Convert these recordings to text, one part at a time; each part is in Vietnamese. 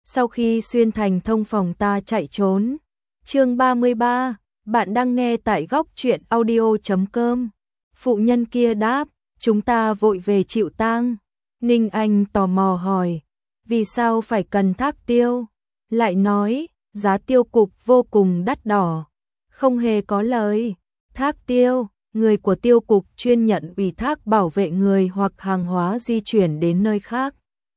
Sau khi xuyên thành thông phòng ta chạy trốn. Chương 33, bạn đang nghe tại góc truyện audio.com. Phụ nhân kia đáp, chúng ta vội về chịu tang. Ninh Anh tò mò hỏi, vì sao phải cần thác tiêu? Lại nói, giá tiêu cục vô cùng đắt đỏ. Không hề có lời. Thác tiêu, người của tiêu cục chuyên nhận ủy thác bảo vệ người hoặc hàng hóa di chuyển đến nơi khác.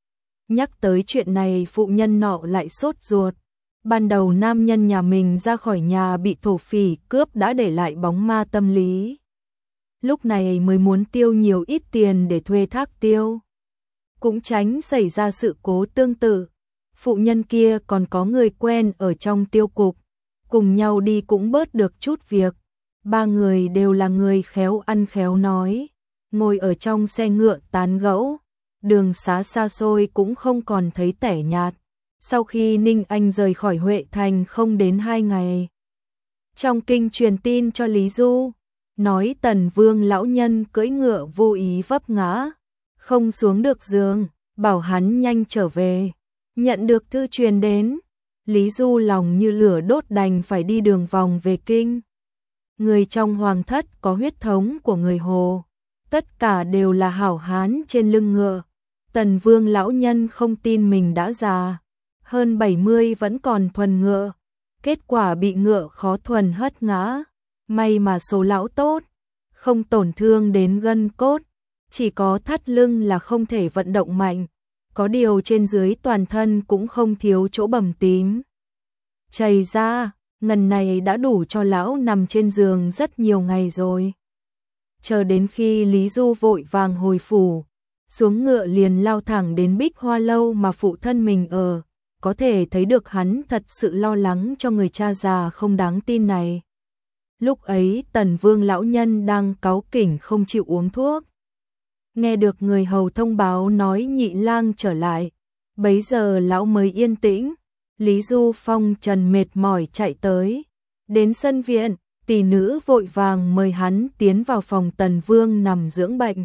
Nhắc tới chuyện này phụ nhân nọ lại sốt ruột. Ban đầu nam nhân nhà mình ra khỏi nhà bị thổ phỉ cướp đã để lại bóng ma tâm lý. Lúc này mới muốn tiêu nhiều ít tiền để thuê thác tiêu. Cũng tránh xảy ra sự cố tương tự. Phụ nhân kia còn có người quen ở trong tiêu cục. Cùng nhau đi cũng bớt được chút việc. Ba người đều là người khéo ăn khéo nói. Ngồi ở trong xe ngựa tán gẫu. Đường xá xa xôi cũng không còn thấy tẻ nhạt. Sau khi Ninh Anh rời khỏi Huệ Thành không đến 2 ngày. Trong kinh truyền tin cho Lý Du, nói Tần Vương lão nhân cưỡi ngựa vô ý vấp ngã, không xuống được giường, bảo hắn nhanh trở về. Nhận được thư truyền đến, Lý Du lòng như lửa đốt đành phải đi đường vòng về kinh. Người trong hoàng thất có huyết thống của người Hồ, tất cả đều là hảo hán trên lưng ngựa. Tần Vương lão nhân không tin mình đã già, hơn 70 vẫn còn thuần ngựa, kết quả bị ngựa khó thuần hất ngã. May mà số lão tốt, không tổn thương đến gân cốt, chỉ có thắt lưng là không thể vận động mạnh, có điều trên dưới toàn thân cũng không thiếu chỗ bầm tím. Chày ra, ngần này đã đủ cho lão nằm trên giường rất nhiều ngày rồi. Chờ đến khi Lý Du vội vàng hồi phủ, xuống ngựa liền lao thẳng đến Bích Hoa lâu mà phụ thân mình ở, có thể thấy được hắn thật sự lo lắng cho người cha già không đáng tin này. Lúc ấy Tần Vương lão nhân đang cáu kỉnh không chịu uống thuốc. Nghe được người hầu thông báo nói nhị lang trở lại, bấy giờ lão mới yên tĩnh. Lý Du phong trần mệt mỏi chạy tới, đến sân viện, tỷ nữ vội vàng mời hắn tiến vào phòng Tần Vương nằm dưỡng bệnh.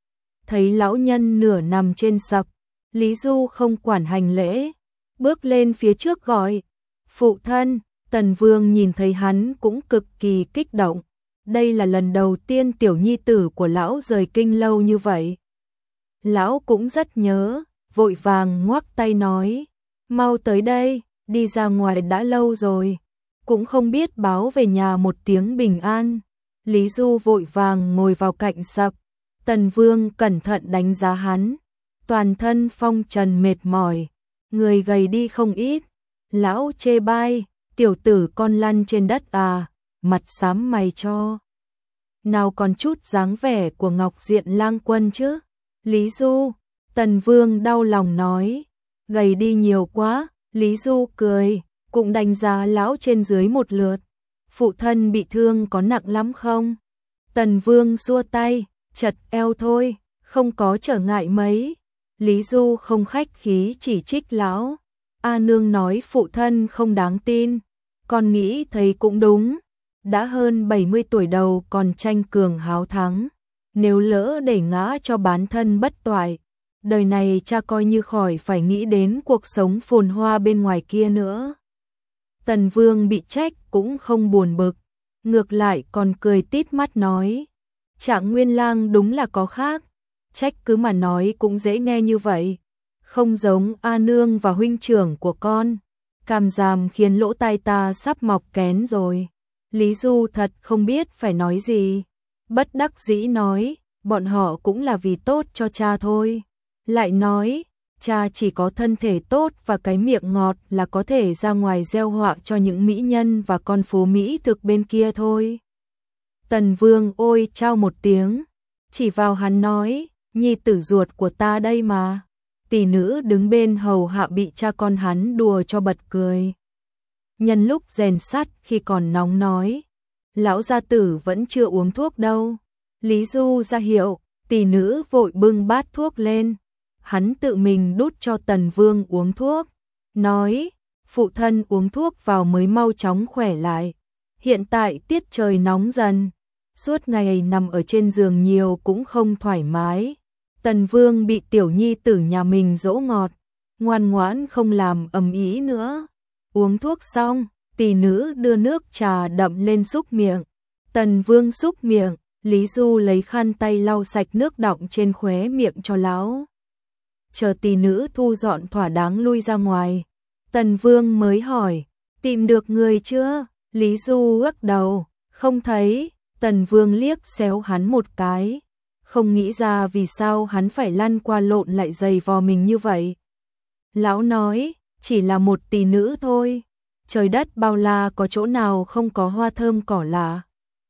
Thấy lão nhân nửa nằm trên sập, Lý Du không quản hành lễ, bước lên phía trước gọi, phụ thân. Tần Vương nhìn thấy hắn cũng cực kỳ kích động, đây là lần đầu tiên tiểu nhi tử của lão rời kinh lâu như vậy. Lão cũng rất nhớ, vội vàng ngoắc tay nói, mau tới đây, đi ra ngoài đã lâu rồi, cũng không biết báo về nhà một tiếng bình an. Lý Du vội vàng ngồi vào cạnh sập, Tần Vương cẩn thận đánh giá hắn, toàn thân phong trần mệt mỏi, người gầy đi không ít. Lão chê bai, tiểu tử con lăn trên đất à, mặt xám mày cho. Nào còn chút dáng vẻ của Ngọc Diện lang quân chứ. Lý Du, Tần Vương đau lòng nói, gầy đi nhiều quá. Lý Du cười, cũng đánh giá lão trên dưới một lượt. Phụ thân bị thương có nặng lắm không? Tần Vương xua tay, chật eo thôi, không có trở ngại mấy. Lý Du không khách khí chỉ trích lão. A nương nói phụ thân không đáng tin, con nghĩ thấy cũng đúng, đã hơn 70 tuổi đầu còn tranh cường háo thắng, nếu lỡ để ngã cho bán thân bất toại, đời này cha coi như khỏi phải nghĩ đến cuộc sống phồn hoa bên ngoài kia nữa. Tần Vương bị trách cũng không buồn bực, ngược lại còn cười tít mắt nói, Trạng Nguyên lang đúng là có khác, trách cứ mà nói cũng dễ nghe như vậy. Không giống A nương và huynh trưởng của con, càm ràm khiến lỗ tai ta sắp mọc kén rồi. Lý Du thật không biết phải nói gì, bất đắc dĩ nói, bọn họ cũng là vì tốt cho cha thôi. Lại nói, cha chỉ có thân thể tốt và cái miệng ngọt là có thể ra ngoài gieo họa cho những mỹ nhân và con phố Mỹ thực bên kia thôi. Tần Vương ôi chao một tiếng, chỉ vào hắn nói, nhi tử ruột của ta đây mà. Tỷ nữ đứng bên hầu hạ bị cha con hắn đùa cho bật cười. Nhân lúc rèn sắt khi còn nóng nói, lão gia tử vẫn chưa uống thuốc đâu. Lý Du ra hiệu, tỷ nữ vội bưng bát thuốc lên. Hắn tự mình đút cho Tần Vương uống thuốc, nói, phụ thân uống thuốc vào mới mau chóng khỏe lại. Hiện tại tiết trời nóng dần, suốt ngày nằm ở trên giường nhiều cũng không thoải mái. Tần Vương bị tiểu nhi tử nhà mình dỗ ngọt, ngoan ngoãn không làm ầm ĩ nữa. Uống thuốc xong, tỷ nữ đưa nước trà đậm lên súc miệng. Tần Vương súc miệng, Lý Du lấy khăn tay lau sạch nước đọng trên khóe miệng cho lão. Chờ tỷ nữ thu dọn thỏa đáng lui ra ngoài, Tần Vương mới hỏi, tìm được người chưa? Lý Du lắc đầu, không thấy. Tần Vương liếc xéo hắn một cái, không nghĩ ra vì sao hắn phải lăn qua lộn lại giày vò mình như vậy. Lão nói, chỉ là một tỷ nữ thôi, trời đất bao la có chỗ nào không có hoa thơm cỏ lạ.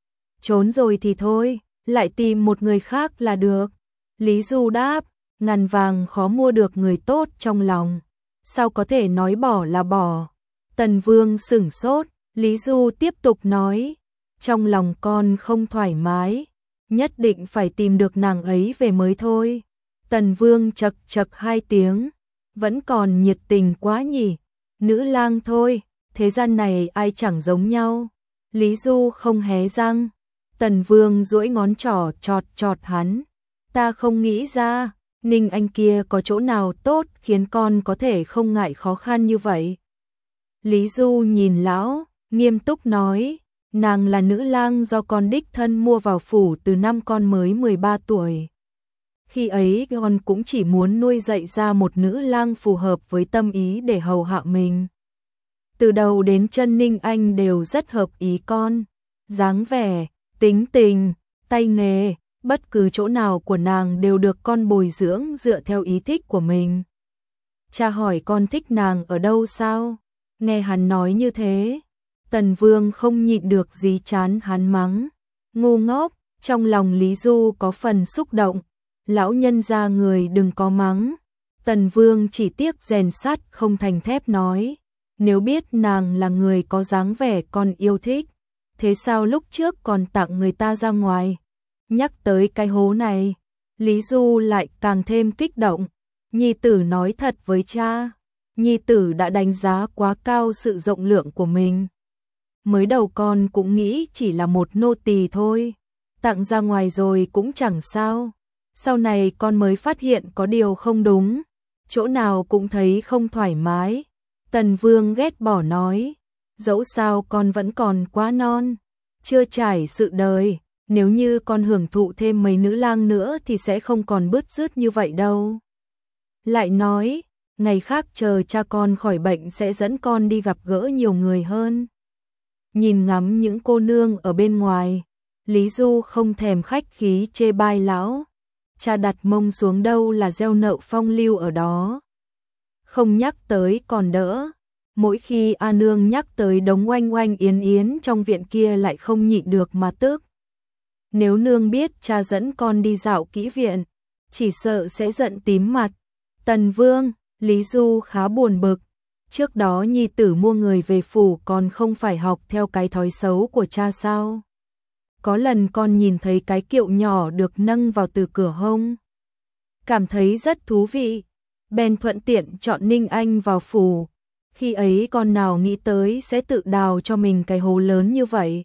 Trốn rồi thì thôi, lại tìm một người khác là được. Lý Du đáp, ngàn vàng khó mua được người tốt trong lòng, sao có thể nói bỏ là bỏ. Tần Vương sửng sốt, Lý Du tiếp tục nói, trong lòng con không thoải mái, nhất định phải tìm được nàng ấy về mới thôi. Tần Vương chậc chậc hai tiếng, vẫn còn nhiệt tình quá nhỉ, nữ lang thôi, thế gian này ai chẳng giống nhau. Lý Du không hé răng, Tần Vương duỗi ngón trỏ chọt chọt hắn, ta không nghĩ ra, Ninh Anh kia có chỗ nào tốt khiến con có thể không ngại khó khăn như vậy. Lý Du nhìn lão, nghiêm túc nói, nàng là nữ lang do con đích thân mua vào phủ từ năm con mới 13 tuổi. Khi ấy con cũng chỉ muốn nuôi dạy ra một nữ lang phù hợp với tâm ý để hầu hạ mình. Từ đầu đến chân Ninh Anh đều rất hợp ý con, dáng vẻ, tính tình, tay nghề, bất cứ chỗ nào của nàng đều được con bồi dưỡng dựa theo ý thích của mình. Cha hỏi con thích nàng ở đâu sao? Nghe hắn nói như thế, Tần Vương không nhịn được gì chán hắn mắng, ngu ngốc. Trong lòng Lý Du có phần xúc động, lão nhân gia người đừng có mắng. Tần Vương chỉ tiếc rèn sắt không thành thép nói, nếu biết nàng là người có dáng vẻ con yêu thích, thế sao lúc trước còn tặng người ta ra ngoài? Nhắc tới cái hố này, Lý Du lại càng thêm kích động. Nhi tử nói thật với cha, nhi tử đã đánh giá quá cao sự rộng lượng của mình. Mới đầu con cũng nghĩ chỉ là một nô tỳ thôi, tặng ra ngoài rồi cũng chẳng sao. Sau này con mới phát hiện có điều không đúng, chỗ nào cũng thấy không thoải mái. Tần Vương ghét bỏ nói, dẫu sao con vẫn còn quá non, chưa trải sự đời, nếu như con hưởng thụ thêm mấy nữ lang nữa thì sẽ không còn bứt rứt như vậy đâu. Lại nói, ngày khác chờ cha con khỏi bệnh sẽ dẫn con đi gặp gỡ nhiều người hơn. Nhìn ngắm những cô nương ở bên ngoài, Lý Du không thèm khách khí chê bai lão. Cha đặt mông xuống đâu là gieo nợ phong lưu ở đó. Không nhắc tới còn đỡ. Mỗi khi A Nương nhắc tới đống oanh oanh yến yến trong viện kia lại không nhịn được mà tức. Nếu nương biết cha dẫn con đi dạo kỹ viện, chỉ sợ sẽ giận tím mặt. Tần Vương, Lý Du khá buồn bực. Trước đó nhi tử mua người về phủ còn không phải học theo cái thói xấu của cha sao? Có lần con nhìn thấy cái kiệu nhỏ được nâng vào từ cửa hông, cảm thấy rất thú vị, bèn thuận tiện chọn Ninh Anh vào phủ. Khi ấy con nào nghĩ tới sẽ tự đào cho mình cái hố lớn như vậy.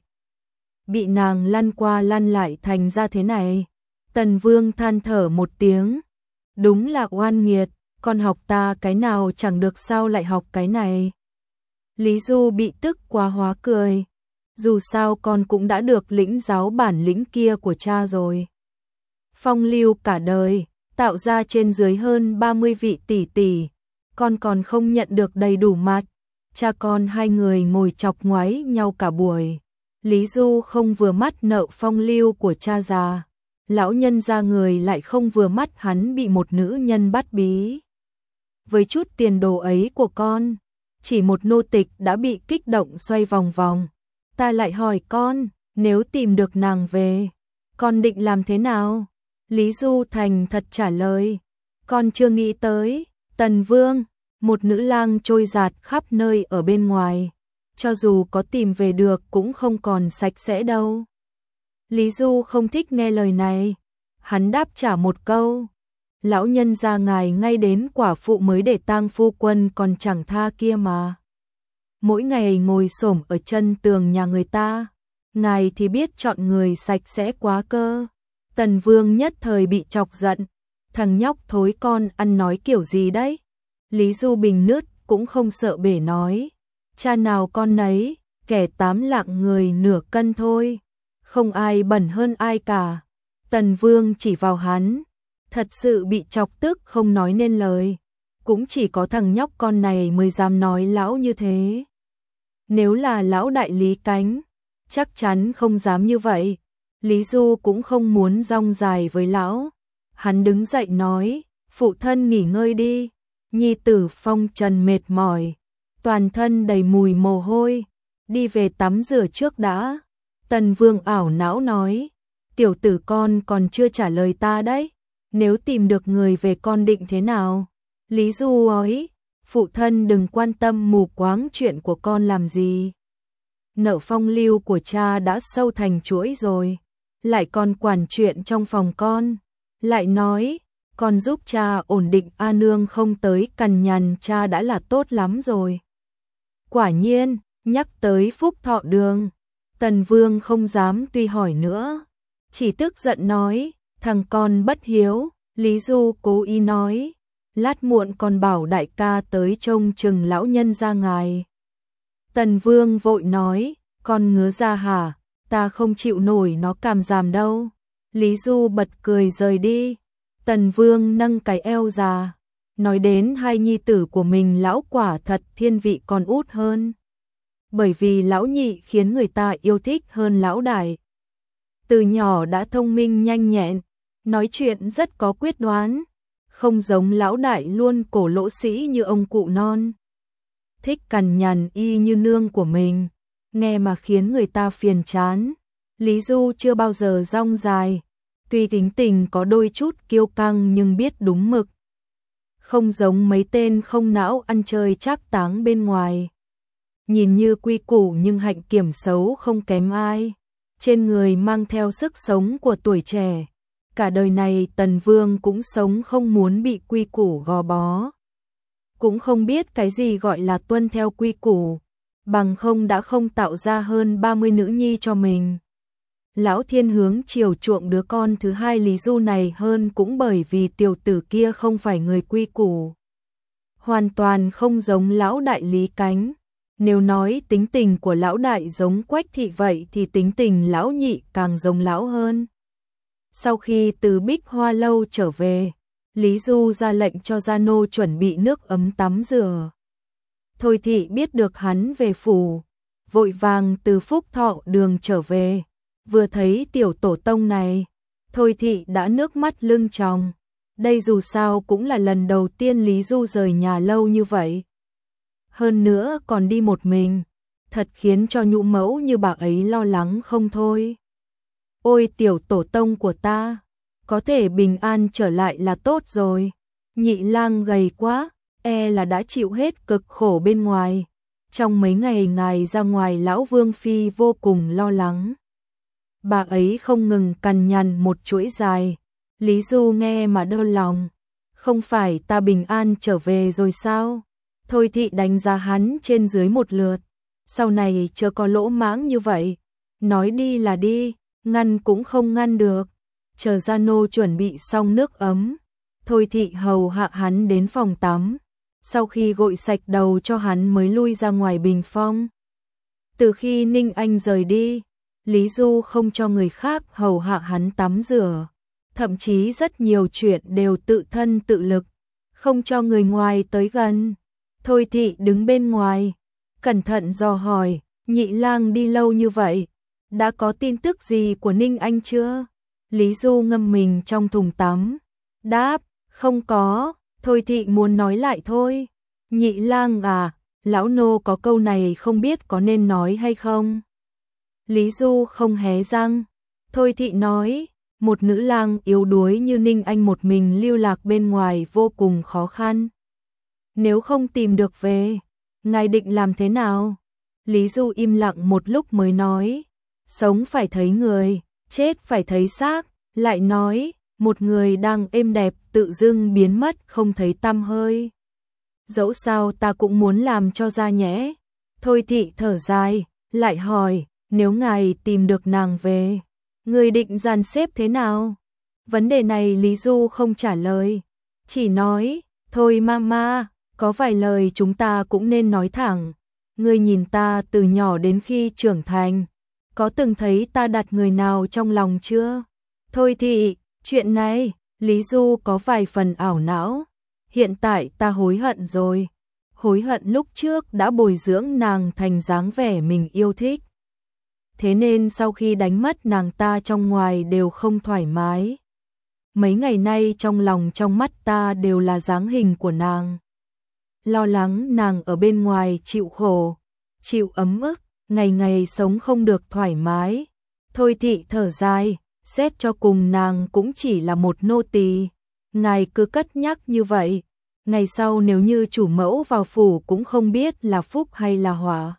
Bị nàng lăn qua lăn lại thành ra thế này. Tần Vương than thở một tiếng. Đúng là oan nghiệt, con học ta cái nào chẳng được sao lại học cái này. Lý Du bị tức quá hóa cười. Dù sao con cũng đã được lĩnh giáo bản lĩnh kia của cha rồi. Phong lưu cả đời, tạo ra trên dưới hơn 30 vị tỷ tỷ, con còn không nhận được đầy đủ mặt. Cha con hai người ngồi chọc ngoáy nhau cả buổi. Lý Du không vừa mắt nợ phong lưu của cha già, lão nhân gia người lại không vừa mắt hắn bị một nữ nhân bắt bí. Với chút tiền đồ ấy của con, chỉ một nô tịch đã bị kích động xoay vòng vòng. Ta lại hỏi con, nếu tìm được nàng về, con định làm thế nào? Lý Du thành thật trả lời, con chưa nghĩ tới. Tần Vương, một nữ lang trôi dạt khắp nơi ở bên ngoài, cho dù có tìm về được cũng không còn sạch sẽ đâu. Lý Du không thích nghe lời này, hắn đáp trả một câu, lão nhân gia ngài ngay đến quả phụ mới để tang phu quân còn chẳng tha kia mà. Mỗi ngày ngồi xổm ở chân tường nhà người ta, ngài thì biết chọn người sạch sẽ quá cơ. Tần Vương nhất thời bị chọc giận, thằng nhóc thối con ăn nói kiểu gì đấy? Lý Du Bình nứt cũng không sợ bể nói. Cha nào con nấy, kẻ 8 lạng người nửa cân thôi. Không ai bẩn hơn ai cả. Tần Vương chỉ vào hắn. Thật sự bị chọc tức không nói nên lời. Cũng chỉ có thằng nhóc con này mới dám nói lão như thế. Nếu là lão đại Lý Cánh, chắc chắn không dám như vậy. Lý Du cũng không muốn rong dài với lão. Hắn đứng dậy nói, phụ thân nghỉ ngơi đi. Nhi tử phong trần mệt mỏi, toàn thân đầy mùi mồ hôi, đi về tắm rửa trước đã. Tần Vương ảo não nói, tiểu tử con còn chưa trả lời ta đấy, nếu tìm được người về con định thế nào? Lý Du nói, phụ thân đừng quan tâm mù quáng chuyện của con làm gì. Nợ phong lưu của cha đã sâu thành chuỗi rồi, lại còn quản chuyện trong phòng con. Lại nói, con giúp cha ổn định A Nương không tới cằn nhằn cha đã là tốt lắm rồi. Quả nhiên, nhắc tới Phúc Thọ Đường, Tần Vương không dám tuy hỏi nữa, chỉ tức giận nói, thằng con bất hiếu. Lý Du cố ý nói, lát muộn con bảo đại ca tới trông chừng lão nhân ra ngài. Tần Vương vội nói, con ngứa ra hả, ta không chịu nổi nó càm ràm đâu. Lý Du bật cười rời đi. Tần Vương nâng cái eo già, nói đến hai nhi tử của mình lão quả thật thiên vị còn út hơn. Bởi vì lão nhị khiến người ta yêu thích hơn lão đại. Từ nhỏ đã thông minh nhanh nhẹn, nói chuyện rất có quyết đoán, không giống lão đại luôn cổ lỗ sĩ như ông cụ non. Thích cằn nhằn y như nương của mình, nghe mà khiến người ta phiền chán. Lý Du chưa bao giờ rong dài, tuy tính tình có đôi chút kiêu căng nhưng biết đúng mực. Không giống mấy tên không não ăn chơi trác táng bên ngoài. Nhìn như quy củ nhưng hạnh kiểm xấu không kém ai. Trên người mang theo sức sống của tuổi trẻ. Cả đời này Tần Vương cũng sống không muốn bị quy củ gò bó. Cũng không biết cái gì gọi là tuân theo quy củ. Bằng không đã không tạo ra hơn 30 nữ nhi cho mình. Lão Thiên hướng chiều chuộng đứa con thứ hai Lý Du này hơn cũng bởi vì tiểu tử kia không phải người quy củ. Hoàn toàn không giống lão đại Lý Cánh. Nếu nói tính tình của lão đại giống Quách Thị vậy thì tính tình lão nhị càng giống lão hơn. Sau khi từ Bích Hoa Lâu trở về, Lý Du ra lệnh cho gia nô chuẩn bị nước ấm tắm rửa. Thôi Thị biết được hắn về phủ, vội vàng từ Phúc Thọ Đường trở về. Vừa thấy tiểu tổ tông này, Thôi Thị đã nước mắt lưng tròng. Đây dù sao cũng là lần đầu tiên Lý Du rời nhà lâu như vậy. Hơn nữa còn đi một mình, thật khiến cho nhũ mẫu như bà ấy lo lắng không thôi. Ôi tiểu tổ tông của ta, có thể bình an trở lại là tốt rồi. Nhị lang gầy quá, e là đã chịu hết cực khổ bên ngoài. Trong mấy ngày ngài ra ngoài lão Vương Phi vô cùng lo lắng. Bà ấy không ngừng cằn nhằn một chuỗi dài. Lý Du nghe mà đau lòng. Không phải ta bình an trở về rồi sao? Thôi Thị đánh giá hắn trên dưới một lượt. Sau này chưa có lỗ mãng như vậy. Nói đi là đi, ngăn cũng không ngăn được. Chờ gia nô chuẩn bị xong nước ấm. Thôi Thị hầu hạ hắn đến phòng tắm. Sau khi gội sạch đầu cho hắn mới lui ra ngoài bình phong. Từ khi Ninh Anh rời đi, Lý Du không cho người khác hầu hạ hắn tắm rửa. Thậm chí rất nhiều chuyện đều tự thân tự lực, không cho người ngoài tới gần. Thôi Thị đứng bên ngoài, cẩn thận dò hỏi, nhị lang đi lâu như vậy, đã có tin tức gì của Ninh Anh chưa? Lý Du ngâm mình trong thùng tắm, đáp, không có. Thôi Thị muốn nói lại thôi. Nhị lang à, lão nô có câu này không biết có nên nói hay không? Lý Du không hé răng. Thôi Thị nói, một nữ lang yếu đuối như Ninh Anh một mình lưu lạc bên ngoài vô cùng khó khăn. Nếu không tìm được về, ngài định làm thế nào? Lý Du im lặng một lúc mới nói, sống phải thấy người, chết phải thấy xác. Lại nói, một người đang êm đẹp tự dưng biến mất không thấy tăm hơi. Dẫu sao ta cũng muốn làm cho ra nhẽ. Thôi Thị thở dài, lại hỏi, nếu ngài tìm được nàng về, người định dàn xếp thế nào? Vấn đề này Lý Du không trả lời, chỉ nói, thôi mama, Có vài lời chúng ta cũng nên nói thẳng. Ngươi nhìn ta từ nhỏ đến khi trưởng thành, có từng thấy ta đặt người nào trong lòng chưa? Thôi thì, chuyện này, Lý Du có vài phần ảo não. Hiện tại ta hối hận rồi. Hối hận lúc trước đã bồi dưỡng nàng thành dáng vẻ mình yêu thích. Thế nên sau khi đánh mất nàng ta trong ngoài đều không thoải mái. Mấy ngày nay trong lòng trong mắt ta đều là dáng hình của nàng. Lo lắng nàng ở bên ngoài chịu khổ, chịu ấm ức, ngày ngày sống không được thoải mái. Thôi thị thở dài, xét cho cùng nàng cũng chỉ là một nô tỳ. Ngài cứ cất nhắc như vậy, ngày sau nếu như chủ mẫu vào phủ cũng không biết là phúc hay là họa.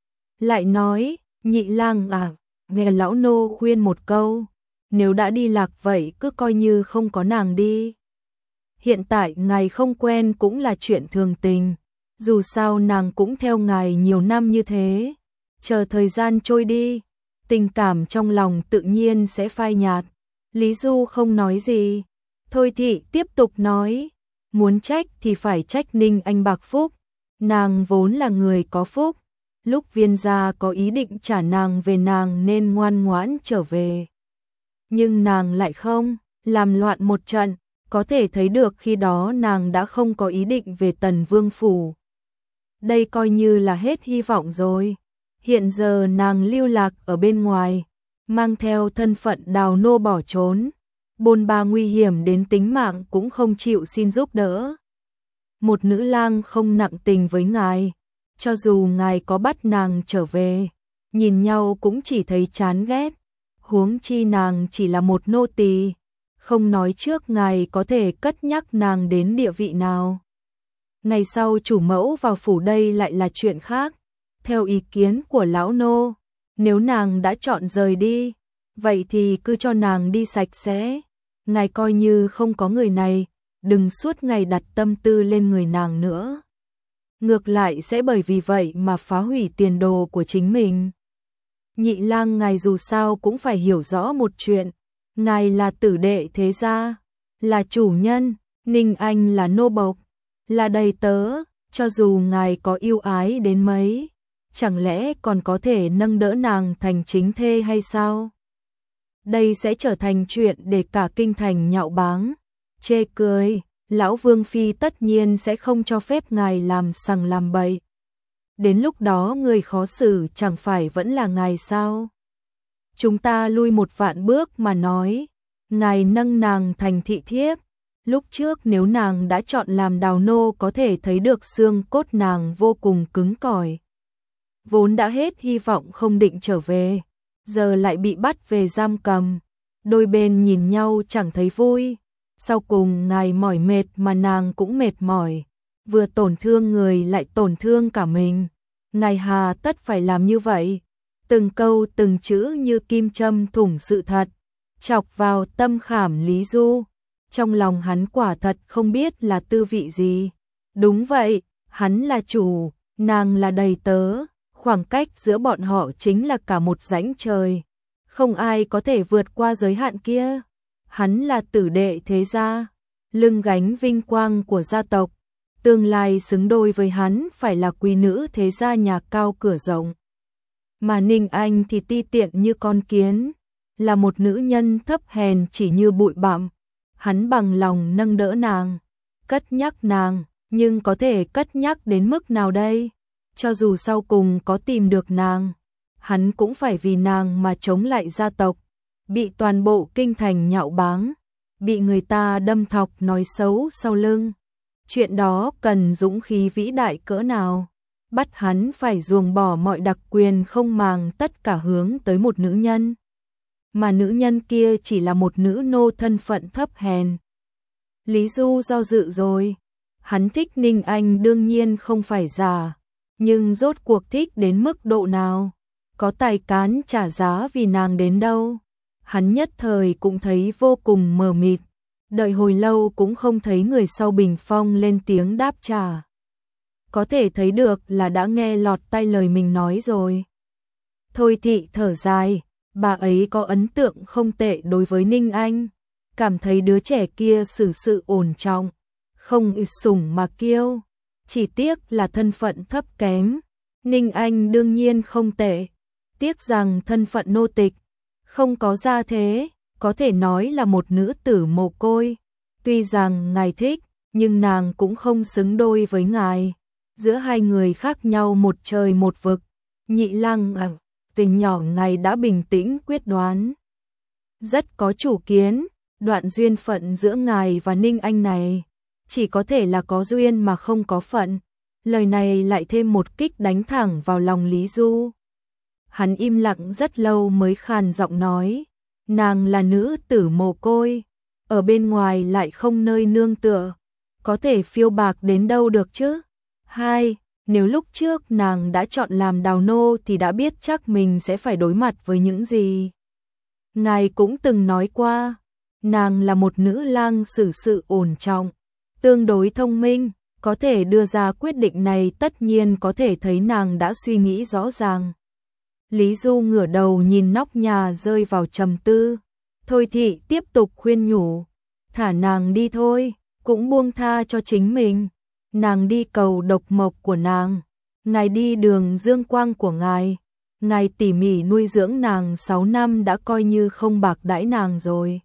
Lại nói, Nhị lang à, nghe lão nô khuyên một câu, nếu đã đi lạc vậy cứ coi như không có nàng đi. Hiện tại ngài không quen cũng là chuyện thường tình, dù sao nàng cũng theo ngài nhiều năm như thế, chờ thời gian trôi đi, tình cảm trong lòng tự nhiên sẽ phai nhạt. Lý Du không nói gì, Thôi thị tiếp tục nói, muốn trách thì phải trách Ninh Anh bạc phúc, nàng vốn là người có phúc, lúc Viên gia có ý định trả nàng về nàng nên ngoan ngoãn trở về. Nhưng nàng lại không, làm loạn một trận, có thể thấy được khi đó nàng đã không có ý định về Tần Vương phủ. Đây coi như là hết hy vọng rồi. Hiện giờ nàng lưu lạc ở bên ngoài, mang theo thân phận đào nô bỏ trốn, bôn ba nguy hiểm đến tính mạng cũng không chịu xin giúp đỡ. Một nữ lang không nặng tình với ngài, cho dù ngài có bắt nàng trở về, nhìn nhau cũng chỉ thấy chán ghét, huống chi nàng chỉ là một nô tỳ, không nói trước ngài có thể cất nhắc nàng đến địa vị nào. Ngày sau chủ mẫu vào phủ đây lại là chuyện khác. Theo ý kiến của lão nô, nếu nàng đã chọn rời đi, vậy thì cứ cho nàng đi sạch sẽ. Ngài coi như không có người này, đừng suốt ngày đặt tâm tư lên người nàng nữa. Ngược lại sẽ bởi vì vậy mà phá hủy tiền đồ của chính mình. Nhị lang ngài dù sao cũng phải hiểu rõ một chuyện, ngài là tử đệ thế gia, là chủ nhân, Ninh Anh là nô bộc, là đầy tớ, cho dù ngài có yêu ái đến mấy, chẳng lẽ còn có thể nâng đỡ nàng thành chính thê hay sao? Đây sẽ trở thành chuyện để cả kinh thành nhạo báng, chê cười, lão Vương Phi tất nhiên sẽ không cho phép ngài làm sằng làm bậy. Đến lúc đó người khó xử chẳng phải vẫn là ngài sao? Chúng ta lui một vạn bước mà nói, ngài nâng nàng thành thị thiếp, lúc trước nếu nàng đã chọn làm đào nô có thể thấy được xương cốt nàng vô cùng cứng cỏi. Vốn đã hết hy vọng không định trở về, giờ lại bị bắt về giam cầm, đôi bên nhìn nhau chẳng thấy vui. Sau cùng ngài mỏi mệt mà nàng cũng mệt mỏi, vừa tổn thương người lại tổn thương cả mình. Ngài hà tất phải làm như vậy? Từng câu từng chữ như kim châm thủng sự thật, chọc vào tâm khảm Lý Du. Trong lòng hắn quả thật không biết là tư vị gì. Đúng vậy, hắn là chủ, nàng là đầy tớ, khoảng cách giữa bọn họ chính là cả một rãnh trời. Không ai có thể vượt qua giới hạn kia. Hắn là tử đệ thế gia, lưng gánh vinh quang của gia tộc, tương lai xứng đôi với hắn phải là quý nữ thế gia nhà cao cửa rộng. Mà Ninh Anh thì ti tiện như con kiến, là một nữ nhân thấp hèn chỉ như bụi bặm. Hắn bằng lòng nâng đỡ nàng, cất nhắc nàng, nhưng có thể cất nhắc đến mức nào đây? Cho dù sau cùng có tìm được nàng, hắn cũng phải vì nàng mà chống lại gia tộc, bị toàn bộ kinh thành nhạo báng, bị người ta đâm thọc nói xấu sau lưng. Chuyện đó cần dũng khí vĩ đại cỡ nào, bắt hắn phải ruồng bỏ mọi đặc quyền không màng tất cả hướng tới một nữ nhân. Mà nữ nhân kia chỉ là một nữ nô thân phận thấp hèn. Lý Du do dự rồi, hắn thích Ninh Anh đương nhiên không phải giả, nhưng rốt cuộc thích đến mức độ nào, có tài cán trả giá vì nàng đến đâu. Hắn nhất thời cũng thấy vô cùng mờ mịt, đợi hồi lâu cũng không thấy người sau bình phong lên tiếng đáp trả. Có thể thấy được là đã nghe lọt tai lời mình nói rồi. Thôi thị thở dài, bà ấy có ấn tượng không tệ đối với Ninh Anh, cảm thấy đứa trẻ kia xử sự ổn trọng, không sủng mà kiêu, chỉ tiếc là thân phận thấp kém. Ninh Anh đương nhiên không tệ, tiếc rằng thân phận nô tịch, không có gia thế, có thể nói là một nữ tử mồ côi. Tuy rằng ngài thích, nhưng nàng cũng không xứng đôi với ngài. Giữa hai người khác nhau một trời một vực. Nhị Lăng tình nhỏ ngài đã bình tĩnh quyết đoán. Rất có chủ kiến, đoạn duyên phận giữa ngài và Ninh Anh này, chỉ có thể là có duyên mà không có phận. Lời này lại thêm một kích đánh thẳng vào lòng Lý Du. Hắn im lặng rất lâu mới khàn giọng nói, nàng là nữ tử mồ côi, ở bên ngoài lại không nơi nương tựa, có thể phiêu bạc đến đâu được chứ? Hai, nếu lúc trước nàng đã chọn làm đào nô thì đã biết chắc mình sẽ phải đối mặt với những gì. Ngài cũng từng nói qua, nàng là một nữ lang xử sự ổn trọng, tương đối thông minh, có thể đưa ra quyết định này tất nhiên có thể thấy nàng đã suy nghĩ rõ ràng. Lý Du ngửa đầu nhìn nóc nhà rơi vào trầm tư. Thôi Thị tiếp tục khuyên nhủ, thả nàng đi thôi, cũng buông tha cho chính mình. Nàng đi cầu độc mộc của nàng, ngài đi đường dương quang của ngài. Ngài tỉ mỉ nuôi dưỡng nàng 6 năm đã coi như không bạc đãi nàng rồi.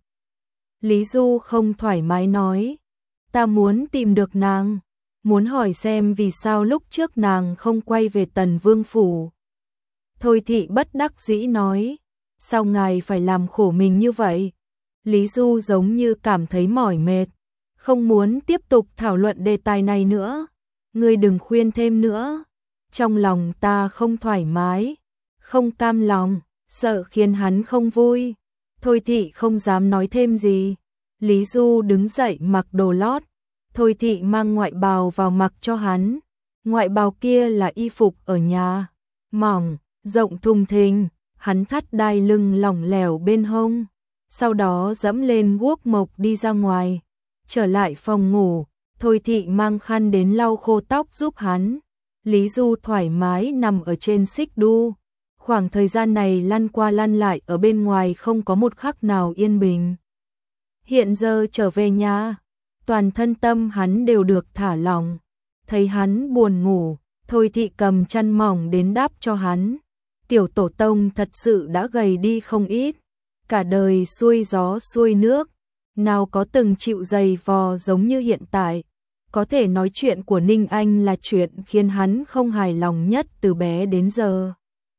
Lý Du không thoải mái nói, ta muốn tìm được nàng, muốn hỏi xem vì sao lúc trước nàng không quay về Tần Vương phủ. Thôi Thị bất đắc dĩ nói, sao ngài phải làm khổ mình như vậy? Lý Du giống như cảm thấy mỏi mệt, không muốn tiếp tục thảo luận đề tài này nữa. Ngươi đừng khuyên thêm nữa. Trong lòng ta không thoải mái, không cam lòng, sợ khiến hắn không vui. Thôi Thị không dám nói thêm gì. Lý Du đứng dậy mặc đồ lót. Thôi Thị mang ngoại bào vào mặc cho hắn. Ngoại bào kia là y phục ở nhà, mỏng, rộng thùng thình, hắn thắt đai lưng lỏng lẻo bên hông. Sau đó dẫm lên guốc mộc đi ra ngoài. Trở lại phòng ngủ, Thôi Thị mang khăn đến lau khô tóc giúp hắn. Lý Du thoải mái nằm ở trên xích đu. Khoảng thời gian này lăn qua lăn lại ở bên ngoài không có một khắc nào yên bình. Hiện giờ trở về nhà, toàn thân tâm hắn đều được thả lỏng. Thấy hắn buồn ngủ, Thôi Thị cầm chăn mỏng đến đắp cho hắn. Tiểu tổ tông thật sự đã gầy đi không ít. Cả đời xuôi gió xuôi nước, nào có từng chịu giày vò giống như hiện tại. Có thể nói chuyện của Ninh Anh là chuyện khiến hắn không hài lòng nhất từ bé đến giờ.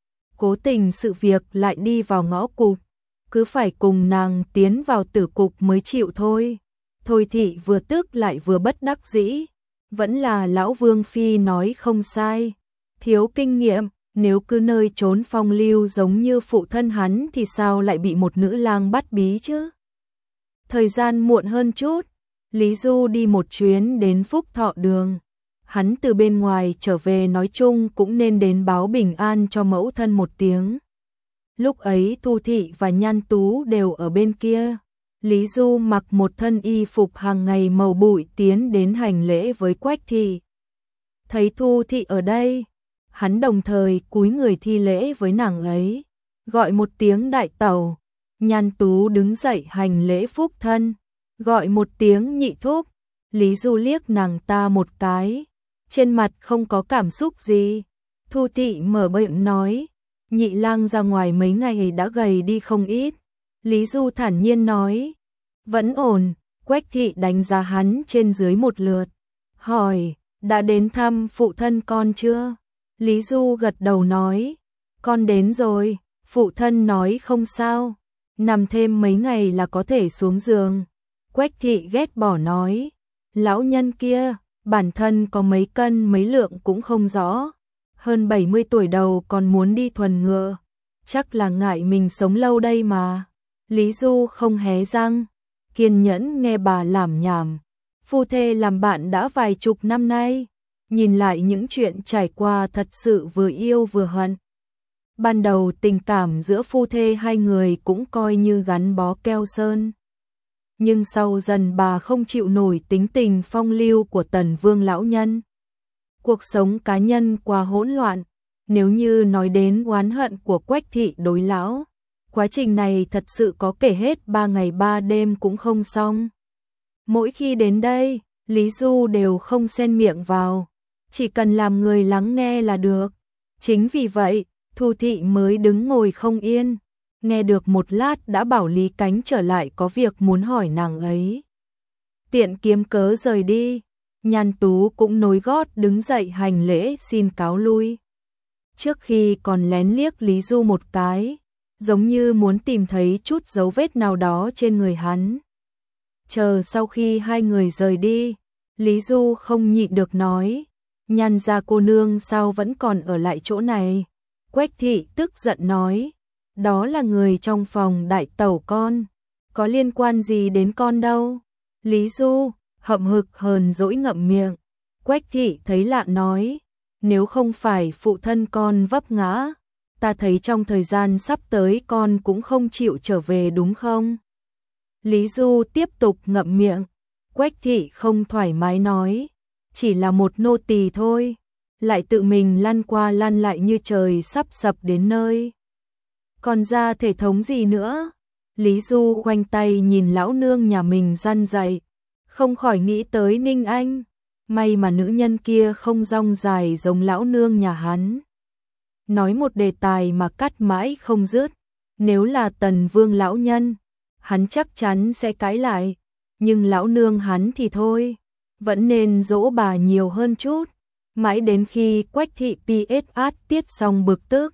Cố tình sự việc lại đi vào ngõ cụt, cứ phải cùng nàng tiến vào tử cục mới chịu thôi. Thôi Thị vừa tức lại vừa bất đắc dĩ, vẫn là lão Vương Phi nói không sai. Thiếu kinh nghiệm, nếu cứ nơi trốn phong lưu giống như phụ thân hắn thì sao lại bị một nữ lang bắt bí chứ? Thời gian muộn hơn chút, Lý Du đi một chuyến đến Phúc Thọ Đường. Hắn từ bên ngoài trở về nói chung cũng nên đến báo bình an cho mẫu thân một tiếng. Lúc ấy Thu Thị và Nhan Tú đều ở bên kia. Lý Du mặc một thân y phục hàng ngày màu bụi tiến đến hành lễ với Quách Thị. Thấy Thu Thị ở đây, hắn đồng thời cúi người thi lễ với nàng ấy, gọi một tiếng đại tẩu. Nhan Tú đứng dậy hành lễ phúc thân, gọi một tiếng nhị thúc. Lý Du liếc nàng ta một cái, trên mặt không có cảm xúc gì. Thu Thị mở miệng nói, nhị lang ra ngoài mấy ngày đã gầy đi không ít. Lý Du thản nhiên nói, vẫn ổn. Quách Thị đánh giá hắn trên dưới một lượt, hỏi, đã đến thăm phụ thân con chưa? Lý Du gật đầu nói, con đến rồi. Phụ thân nói không sao, nằm thêm mấy ngày là có thể xuống giường. Quách Thị ghét bỏ nói, lão nhân kia, bản thân có mấy cân mấy lượng cũng không rõ. Hơn 70 tuổi đầu còn muốn đi thuần ngựa, chắc là ngại mình sống lâu đây mà. Lý Du không hé răng, kiên nhẫn nghe bà lảm nhảm. Phu thê làm bạn đã vài chục năm nay, nhìn lại những chuyện trải qua thật sự vừa yêu vừa hận. Ban đầu tình cảm giữa phu thê hai người cũng coi như gắn bó keo sơn. Nhưng sau dần bà không chịu nổi tính tình phong lưu của Tần Vương lão nhân. Cuộc sống cá nhân quá hỗn loạn, nếu như nói đến oán hận của Quách Thị đối lão, quá trình này thật sự có kể hết 3 ngày 3 đêm cũng không xong. Mỗi khi đến đây, Lý Du đều không xen miệng vào, chỉ cần làm người lắng nghe là được. Chính vì vậy, Thu Thị mới đứng ngồi không yên, nghe được một lát đã bảo Lý Cánh trở lại có việc muốn hỏi nàng ấy. Tiện kiếm cớ rời đi, Nhan Tú cũng nối gót đứng dậy hành lễ xin cáo lui. Trước khi còn lén liếc Lý Du một cái, giống như muốn tìm thấy chút dấu vết nào đó trên người hắn. Chờ sau khi hai người rời đi, Lý Du không nhịn được nói, Nhan gia cô nương sao vẫn còn ở lại chỗ này. Quách Thị tức giận nói, đó là người trong phòng đại tẩu con, có liên quan gì đến con đâu. Lý Du hậm hực hờn dỗi ngậm miệng. Quách Thị thấy lạ nói, nếu không phải phụ thân con vấp ngã, ta thấy trong thời gian sắp tới con cũng không chịu trở về đúng không? Lý Du tiếp tục ngậm miệng. Quách Thị không thoải mái nói, chỉ là một nô tỳ thôi, lại tự mình lăn qua lăn lại như trời sắp sập đến nơi. Còn ra thể thống gì nữa? Lý Du khoanh tay nhìn lão nương nhà mình răn dạy, không khỏi nghĩ tới Ninh Anh. May mà nữ nhân kia không rong dài giống lão nương nhà hắn. Nói một đề tài mà cắt mãi không dứt. Nếu là Tần Vương lão nhân, hắn chắc chắn sẽ cãi lại. Nhưng lão nương hắn thì thôi, vẫn nên dỗ bà nhiều hơn chút. Mãi đến khi Quách Thị PSA tiết xong bực tức,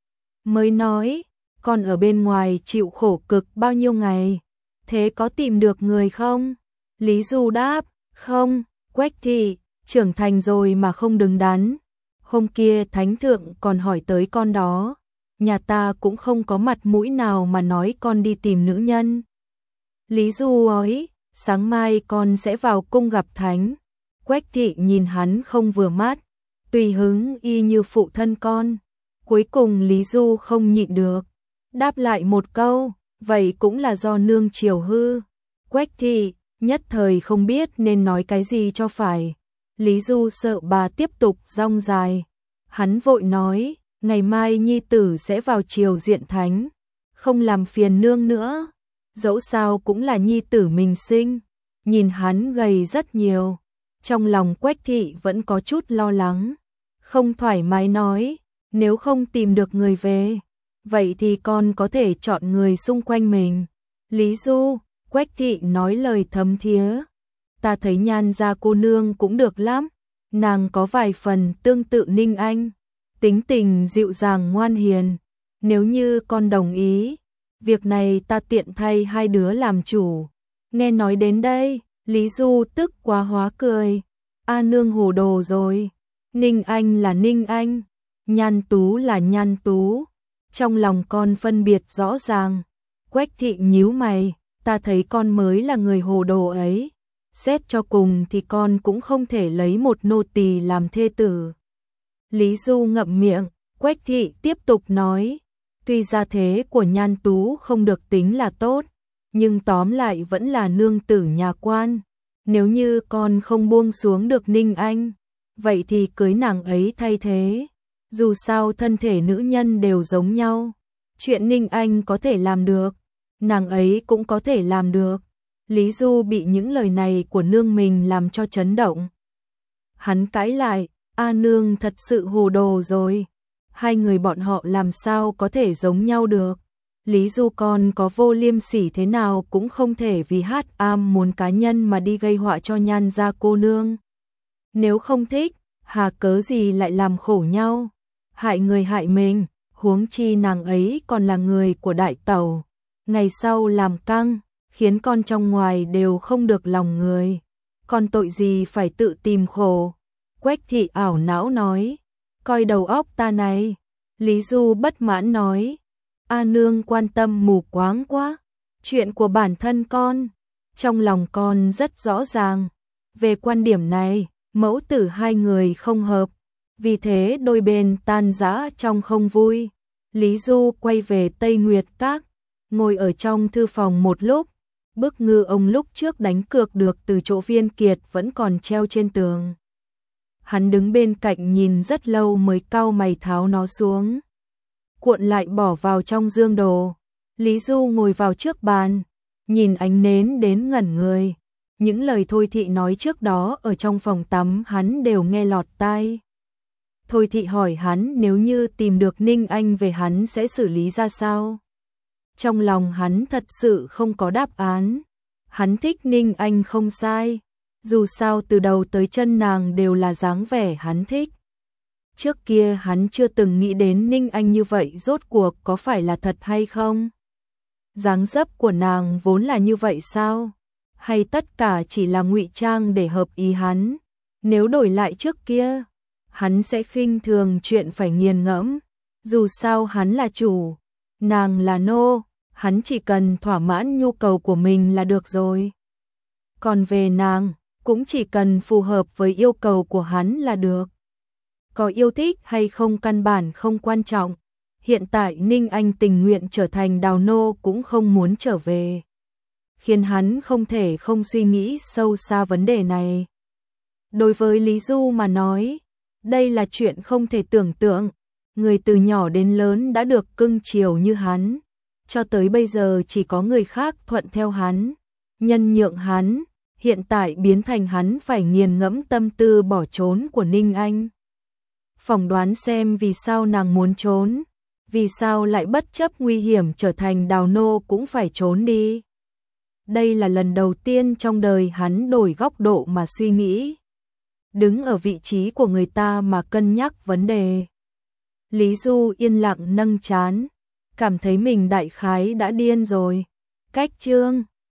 mới nói, con ở bên ngoài chịu khổ cực bao nhiêu ngày, thế có tìm được người không? Lý Du đáp, không. Quách Thị, trưởng thành rồi mà không đứng đắn. Hôm kia thánh thượng còn hỏi tới con đó, nhà ta cũng không có mặt mũi nào mà nói con đi tìm nữ nhân. Lý Du nói, sáng mai con sẽ vào cung gặp thánh. Quách Thị nhìn hắn không vừa mắt, tùy hứng y như phụ thân con. Cuối cùng Lý Du không nhịn được, đáp lại một câu, vậy cũng là do nương chiều hư. Quách Thị nhất thời không biết nên nói cái gì cho phải. Lý Du sợ bà tiếp tục rong dài, hắn vội nói, ngày mai nhi tử sẽ vào triều diện thánh, không làm phiền nương nữa. Dẫu sao cũng là nhi tử mình sinh. Nhìn hắn gầy rất nhiều, trong lòng Quách Thị vẫn có chút lo lắng, không thoải mái nói, nếu không tìm được người về, vậy thì con có thể chọn người xung quanh mình. Lý Du, Quách Thị nói lời thấm thía, ta thấy Nhan gia cô nương cũng được lắm, nàng có vài phần tương tự Ninh Anh, tính tình dịu dàng ngoan hiền, nếu như con đồng ý, việc này ta tiện thay hai đứa làm chủ. Nghe nói đến đây, Lý Du tức quá hóa cười, A nương hồ đồ rồi, Ninh Anh là Ninh Anh, Nhan Tú là Nhan Tú, trong lòng con phân biệt rõ ràng. Quách Thị nhíu mày, ta thấy con mới là người hồ đồ ấy, xét cho cùng thì con cũng không thể lấy một nô tỳ làm thê tử. Lý Du ngậm miệng, Quách Thị tiếp tục nói, tuy gia thế của Nhan Tú không được tính là tốt, nhưng tóm lại vẫn là nương tử nhà quan. Nếu như con không buông xuống được Ninh Anh, vậy thì cưới nàng ấy thay thế. Dù sao thân thể nữ nhân đều giống nhau, chuyện Ninh Anh có thể làm được, nàng ấy cũng có thể làm được. Lý Du bị những lời này của nương mình làm cho chấn động. Hắn cãi lại, A nương thật sự hồ đồ rồi, hai người bọn họ làm sao có thể giống nhau được. Lý Du con có vô liêm sỉ thế nào cũng không thể vì ham muốn cá nhân mà đi gây họa cho Nhan gia cô nương. Nếu không thích, hà cớ gì lại làm khổ nhau, hại người hại mình, huống chi nàng ấy còn là người của đại tẩu, ngày sau làm căng, khiến con trong ngoài đều không được lòng người, còn tội gì phải tự tìm khổ. Quách Thị ảo não nói, coi đầu óc ta này. Lý Du bất mãn nói, A nương quan tâm mù quáng quá, chuyện của bản thân con, trong lòng con rất rõ ràng. Về quan điểm này, mẫu tử hai người không hợp, vì thế đôi bên tan rã trong không vui. Lý Du quay về Tây Nguyệt Các, ngồi ở trong thư phòng một lúc, bức ngư ông lúc trước đánh cược được từ chỗ Viên Kiệt vẫn còn treo trên tường. Hắn đứng bên cạnh nhìn rất lâu mới cau mày tháo nó xuống, cuộn lại bỏ vào trong dương đồ. Lý Du ngồi vào trước bàn, nhìn ánh nến đến ngẩn người, Những lời Thôi Thị nói trước đó ở trong phòng tắm hắn đều nghe lọt tai. Thôi Thị hỏi hắn nếu như tìm được Ninh Anh về hắn sẽ xử lý ra sao. Trong lòng hắn thật sự không có đáp án. Hắn thích Ninh Anh không sai. Dù sao từ đầu tới chân nàng đều là dáng vẻ hắn thích. Trước kia hắn chưa từng nghĩ đến Ninh Anh như vậy rốt cuộc có phải là thật hay không? Dáng dấp của nàng vốn là như vậy sao? Hay tất cả chỉ là ngụy trang để hợp ý hắn? Nếu đổi lại trước kia, hắn sẽ khinh thường chuyện phải nghiền ngẫm. Dù sao hắn là chủ, nàng là nô, hắn chỉ cần thỏa mãn nhu cầu của mình là được rồi. Còn về nàng, cũng chỉ cần phù hợp với yêu cầu của hắn là được. Có yêu thích hay không căn bản không quan trọng. Hiện tại Ninh Anh tình nguyện trở thành đào nô cũng không muốn trở về. Khiến hắn không thể không suy nghĩ sâu xa vấn đề này. Đối với Lý Du mà nói, đây là chuyện không thể tưởng tượng. Người từ nhỏ đến lớn đã được cưng chiều như hắn. Cho tới bây giờ chỉ có người khác thuận theo hắn, nhân nhượng hắn. Hiện tại biến thành hắn phải nghiền ngẫm tâm tư bỏ trốn của Ninh Anh. Phỏng đoán xem vì sao nàng muốn trốn, vì sao lại bất chấp nguy hiểm trở thành đào nô cũng phải trốn đi. Đây là lần đầu tiên trong đời hắn đổi góc độ mà suy nghĩ. Đứng ở vị trí của người ta mà cân nhắc vấn đề. Lý Du yên lặng nâng trán, cảm thấy mình đại khái đã điên rồi. Cách chương